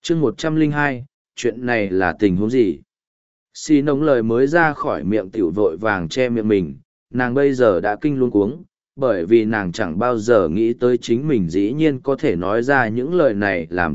chương 102, chuyện này là tình huống gì? Xì nồng lời mới ra khỏi miệng tiểu vội vàng che miệng mình, nàng bây giờ đã kinh luống cuống, bởi vì nàng chẳng bao giờ nghĩ tới chính mình dĩ nhiên có thể nói ra những lời này. Làm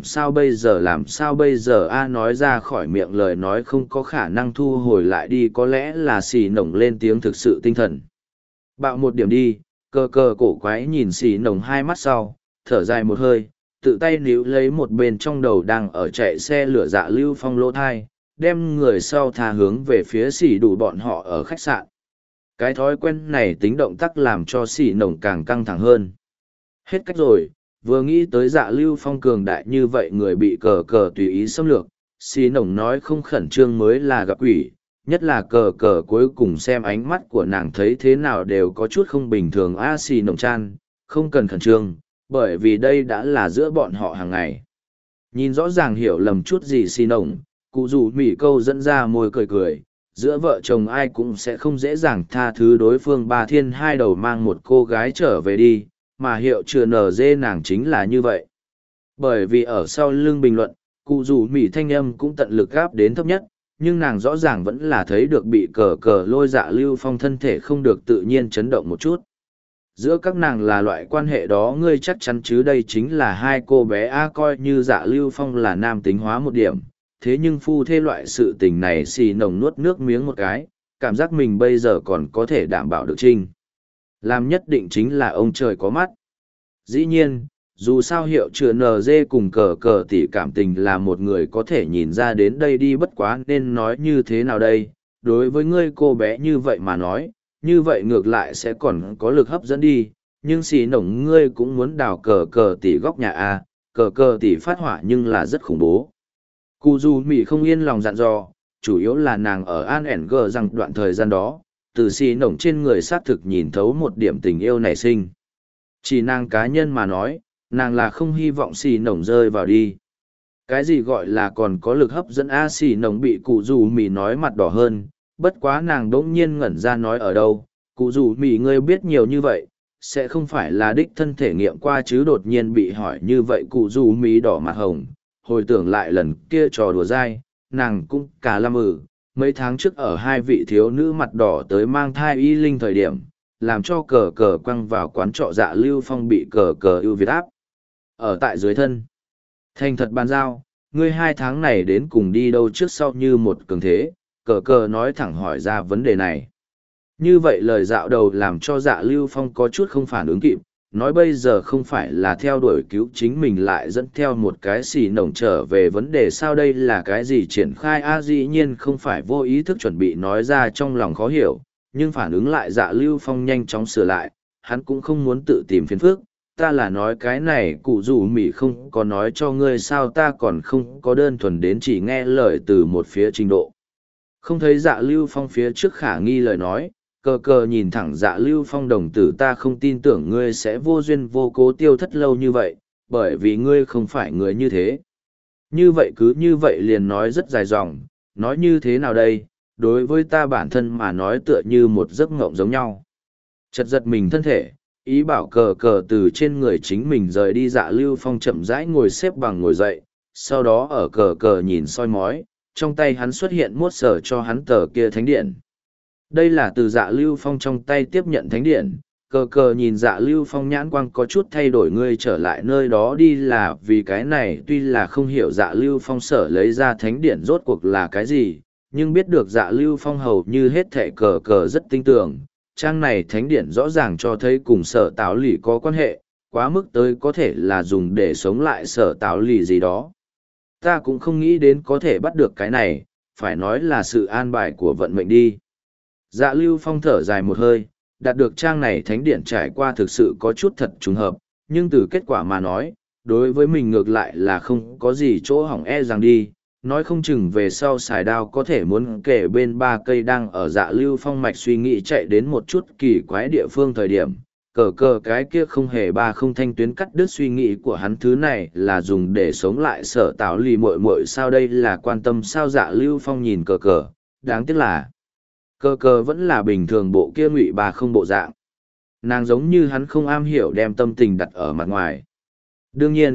sao bây giờ nói ra khỏi miệng lời nói không có khả năng thu hồi lại đi, có lẽ là xì nồng lên tiếng thực sự tinh thần. Bạo một điểm đi, cờ cờ cổ quái nhìn xì nồng hai mắt sau, thở dài một hơi, tự tay níu lấy một bên trong đầu đang ở chạy xe lửa Dạ Lưu Phong lỗ thai, đem người sau thà hướng về phía xì đủ bọn họ ở khách sạn. Cái thói quen này tính động tác làm cho xì nồng càng căng thẳng hơn. Hết cách rồi, vừa nghĩ tới Dạ Lưu Phong cường đại như vậy người bị cờ cờ tùy ý xâm lược, xì nồng nói không khẩn trương mới là gặp quỷ, nhất là cờ cờ cuối cùng xem ánh mắt của nàng thấy thế nào đều có chút không bình thường. Xì nồng chan, không cần khẩn trương, bởi vì đây đã là giữa bọn họ hàng ngày. Nhìn rõ ràng hiểu lầm chút gì xì nồng, cụ dù mỉ câu dẫn ra môi cười cười, giữa vợ chồng ai cũng sẽ không dễ dàng tha thứ đối phương. Ba thiên hai đầu mang một cô gái trở về đi, mà hiệu chừa nở dê nàng chính là như vậy. Bởi vì ở sau lưng bình luận, cụ dù mỉ thanh âm cũng tận lực gáp đến thấp nhất, nhưng nàng rõ ràng vẫn là thấy được bị cờ cờ lôi Dạ Lưu Phong thân thể không được tự nhiên chấn động một chút. Giữa các nàng là loại quan hệ đó ngươi chắc chắn chứ? Đây chính là hai cô bé coi như Dạ Lưu Phong là nam tính hóa một điểm, thế nhưng phu thê loại sự tình này. Xì nồng nuốt nước miếng một cái, cảm giác mình bây giờ còn có thể đảm bảo được trinh làm nhất định chính là ông trời có mắt. Dĩ nhiên, dù sao hiệu chừa NG cùng cờ cờ tỷ cảm tình là một người có thể nhìn ra đến đây đi, bất quá nên nói như thế nào đây, đối với ngươi cô bé như vậy mà nói, như vậy ngược lại sẽ còn có lực hấp dẫn đi, nhưng xì nồng ngươi cũng muốn đào cờ cờ tỷ góc nhà cờ cờ tỷ phát hỏa nhưng là rất khủng bố. Cụ dù mỉ không yên lòng dặn dò, chủ yếu là nàng ở An ẻn gờ rằng đoạn thời gian đó, từ xì nồng trên người xác thực nhìn thấu một điểm tình yêu nảy sinh. Chỉ nàng cá nhân mà nói, nàng là không hy vọng xì nồng rơi vào đi. Cái gì gọi là còn có lực hấp dẫn xì nồng bị cụ dù mỉ nói mặt đỏ hơn, bất quá nàng đỗng nhiên ngẩn ra nói ở đâu, cụ dù mỉ ngươi biết nhiều như vậy, sẽ không phải là đích thân thể nghiệm qua chứ? Đột nhiên bị hỏi như vậy cụ dù mỉ đỏ mặt hồng, hồi tưởng lại lần kia trò đùa dai, nàng cũng cả lâm mấy tháng trước ở hai vị thiếu nữ mặt đỏ tới mang thai y linh thời điểm, làm cho cờ cờ quăng vào quán trọ Dạ Lưu Phong bị cờ cờ ưu việt áp ở tại dưới thân. Thành thật bàn giao, ngươi 2 tháng này đến cùng đi đâu trước sau như một cường thế, cờ cờ nói thẳng hỏi ra vấn đề này. Như vậy lời dạo đầu làm cho Dạ Lưu Phong có chút không phản ứng kịp, nói bây giờ không phải là theo đuổi cứu chính mình lại dẫn theo một cái xì nồng trở về vấn đề sao? Đây là cái gì triển khai dĩ nhiên không phải vô ý thức chuẩn bị nói ra trong lòng khó hiểu, nhưng phản ứng lại Dạ Lưu Phong nhanh chóng sửa lại, hắn cũng không muốn tự tìm phiền phức. Ta là nói cái này cụ dù mỉ không có nói cho ngươi sao? Ta còn không có đơn thuần đến chỉ nghe lời từ một phía trình độ. Không thấy Dạ Lưu Phong phía trước khả nghi lời nói, cờ cờ nhìn thẳng Dạ Lưu Phong đồng tử, ta không tin tưởng ngươi sẽ vô duyên vô cố tiêu thất lâu như vậy, bởi vì ngươi không phải người như thế. Như vậy cứ như vậy liền nói rất dài dòng, nói như thế nào đây, đối với ta bản thân mà nói tựa như một giấc ngộng giống nhau. Chật giật mình thân thể, ý bảo cờ cờ từ trên người chính mình rời đi. Dạ Lưu Phong chậm rãi ngồi xếp bằng ngồi dậy, sau đó ở cờ cờ nhìn soi mói, trong tay hắn xuất hiện muốt sở cho hắn tờ kia thánh điện. Đây là từ Dạ Lưu Phong trong tay tiếp nhận thánh điện, cờ cờ nhìn Dạ Lưu Phong nhãn quang có chút thay đổi, ngươi trở lại nơi đó đi là vì cái này. Tuy là không hiểu Dạ Lưu Phong sở lấy ra thánh điện rốt cuộc là cái gì, nhưng biết được Dạ Lưu Phong hầu như hết thệ cờ cờ rất tin tưởng, trang này thánh điện rõ ràng cho thấy cùng sở táo lì có quan hệ, quá mức tới có thể là dùng để sống lại sở táo lì gì đó. Ta cũng không nghĩ đến có thể bắt được cái này, phải nói là sự an bài của vận mệnh đi. Dạ Lưu Phong thở dài một hơi, đạt được trang này thánh điện trải qua thực sự có chút thật trùng hợp, nhưng từ kết quả mà nói, đối với mình ngược lại là không có gì chỗ hỏng rằng đi, nói không chừng về sau xài đao có thể muốn kể bên 3 cây đang ở Dạ Lưu Phong mạch suy nghĩ chạy đến một chút kỳ quái địa phương thời điểm. Cờ cờ cái kia không hề không thanh tuyến cắt đứt suy nghĩ của hắn, thứ này là dùng để sống lại sở táo lì muội muội sao? Đây là quan tâm sao? Dạ Lưu Phong nhìn cờ cờ, đáng tiếc là cờ cờ vẫn là bình thường bộ kia ngụy bà không bộ dạng. Nàng giống như hắn không am hiểu đem tâm tình đặt ở mặt ngoài. Đương nhiên,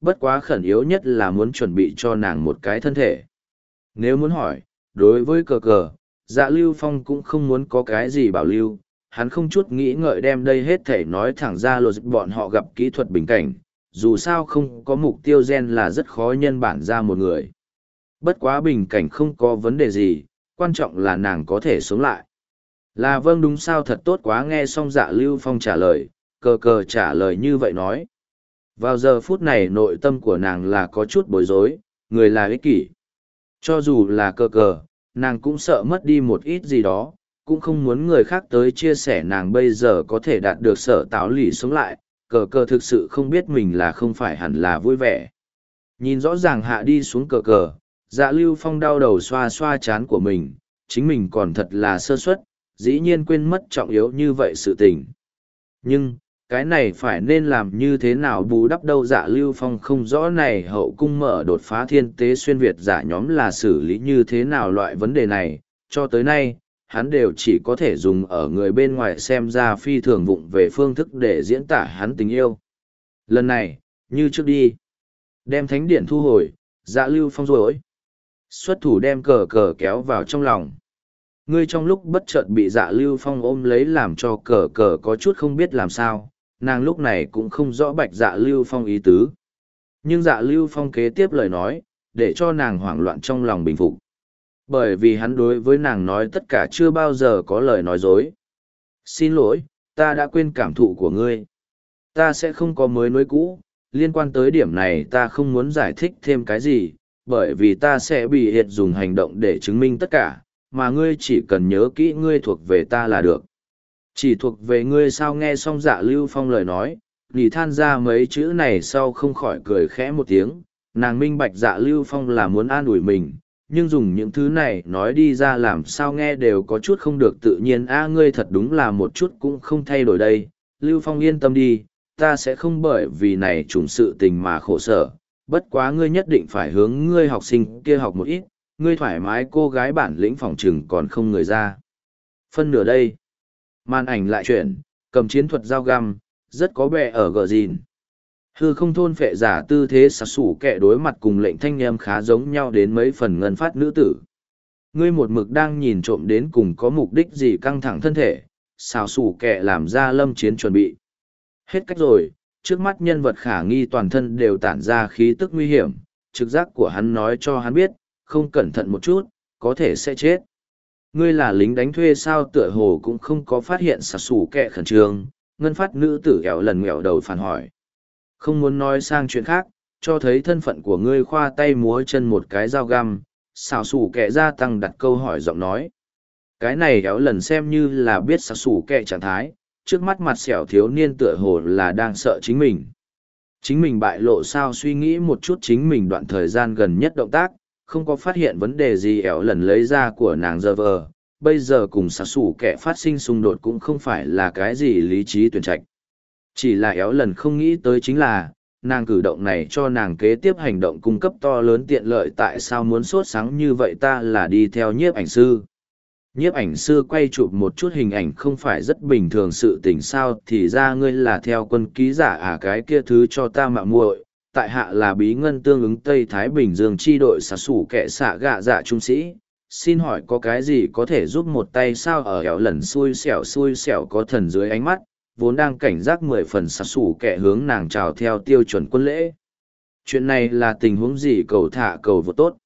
bất quá khẩn yếu nhất là muốn chuẩn bị cho nàng một cái thân thể. Nếu muốn hỏi, đối với cờ cờ, Dạ Lưu Phong cũng không muốn có cái gì bảo lưu, hắn không chút nghĩ ngợi đem đây hết thể nói thẳng ra lột bọn họ gặp kỹ thuật bình cảnh, dù sao không có mục tiêu gen là rất khó nhân bản ra một người. Bất quá bình cảnh không có vấn đề gì, quan trọng là nàng có thể sống lại. Là vâng đúng sao thật tốt quá nghe xong Dạ Lưu Phong trả lời, cờ cờ trả lời như vậy nói. Vào giờ phút này nội tâm của nàng là có chút bối rối, người là ích kỷ. Cho dù là cờ cờ, nàng cũng sợ mất đi một ít gì đó, cũng không muốn người khác tới chia sẻ nàng bây giờ có thể đạt được sở táo lì sống lại, cờ cờ thực sự không biết mình là không phải hẳn là vui vẻ. Nhìn rõ ràng hạ đi xuống cờ cờ, Dạ Lưu Phong đau đầu xoa xoa chán của mình, chính mình còn thật là sơ suất, dĩ nhiên quên mất trọng yếu như vậy sự tình. Nhưng, cái này phải nên làm như thế nào bù đắp đâu. Dạ Lưu Phong không rõ này hậu cung mở đột phá thiên tế xuyên Việt giả nhóm là xử lý như thế nào loại vấn đề này, cho tới nay, hắn đều chỉ có thể dùng ở người bên ngoài xem ra phi thường vụng về phương thức để diễn tả hắn tình yêu. Lần này, như trước đi, đem thánh điện thu hồi, Dạ Lưu Phong rồi xuất thủ đem cờ cờ kéo vào trong lòng. Ngươi trong lúc bất chợt bị Dạ Lưu Phong ôm lấy làm cho cờ cờ có chút không biết làm sao, nàng lúc này cũng không rõ bạch Dạ Lưu Phong ý tứ. Nhưng Dạ Lưu Phong kế tiếp lời nói, để cho nàng hoảng loạn trong lòng bình phục. Bởi vì hắn đối với nàng nói tất cả chưa bao giờ có lời nói dối. Xin lỗi, ta đã quên cảm thụ của ngươi. Ta sẽ không có mới nối cũ, liên quan tới điểm này ta không muốn giải thích thêm cái gì, bởi vì ta sẽ bị hiệt dùng hành động để chứng minh tất cả, mà ngươi chỉ cần nhớ kỹ ngươi thuộc về ta là được. Chỉ thuộc về ngươi sao? Nghe xong Dạ Lưu Phong lời nói, nỉ than ra mấy chữ này sau không khỏi cười khẽ một tiếng, nàng minh bạch Dạ Lưu Phong là muốn an ủi mình, nhưng dùng những thứ này nói đi ra làm sao nghe đều có chút không được tự nhiên. Ngươi thật đúng là một chút cũng không thay đổi đây. Lưu Phong yên tâm đi, ta sẽ không bởi vì này trùng sự tình mà khổ sở, bất quá ngươi nhất định phải hướng ngươi học sinh kia học một ít, ngươi thoải mái cô gái bản lĩnh phòng trừng còn không người ra. Phân nửa đây, màn ảnh lại chuyển, cầm chiến thuật dao găm, rất có vẻ ở gờ gìn. Hư không thôn phệ giả tư thế sặc sủ kẹ đối mặt cùng lệnh thanh em khá giống nhau đến mấy phần ngân phát nữ tử. Ngươi một mực đang nhìn trộm đến cùng có mục đích gì căng thẳng thân thể, xào sủ kẹ làm ra lâm chiến chuẩn bị. Hết cách rồi, trước mắt nhân vật khả nghi toàn thân đều tản ra khí tức nguy hiểm, trực giác của hắn nói cho hắn biết, không cẩn thận một chút, có thể sẽ chết. Ngươi là lính đánh thuê sao? Tựa hồ cũng không có phát hiện sặc sủ kẹ khẩn trương, ngân phát nữ tử ẻo lần nghẹo đầu phản hỏi. Không muốn nói sang chuyện khác, cho thấy thân phận của ngươi khoa tay múa chân một cái dao găm, xào sủ kẹ gia tăng đặt câu hỏi giọng nói. Cái này ẻo lần xem như là biết sặc sủ kẹ trạng thái, trước mắt mặt sẹo thiếu niên tựa hồ là đang sợ chính mình. Chính mình bại lộ sao? Suy nghĩ một chút chính mình đoạn thời gian gần nhất động tác, không có phát hiện vấn đề gì. Ẻo lần lấy ra của nàng giờ vờ, bây giờ cùng sặc sủ kẻ phát sinh xung đột cũng không phải là cái gì lý trí tuyển trạch. Chỉ là éo lần không nghĩ tới chính là, nàng cử động này cho nàng kế tiếp hành động cung cấp to lớn tiện lợi. Tại sao muốn sốt sáng như vậy? Ta là đi theo nhiếp ảnh sư. Nhiếp ảnh sư quay chụp một chút hình ảnh không phải rất bình thường sự tình sao? Thì ra ngươi là theo quân ký giả cái kia thứ cho ta mạo muội. Tại hạ là bí ngân tương ứng Tây Thái Bình Dương chi đội xả sủ kẻ xạ gạ dạ trung sĩ. Xin hỏi có cái gì có thể giúp một tay sao? Ở éo lần xui xẻo có thần dưới ánh mắt, vốn đang cảnh giác 10 phần xả sủ kẻ hướng nàng chào theo tiêu chuẩn quân lễ. Chuyện này là tình huống gì? Cầu thả cầu vô tốt.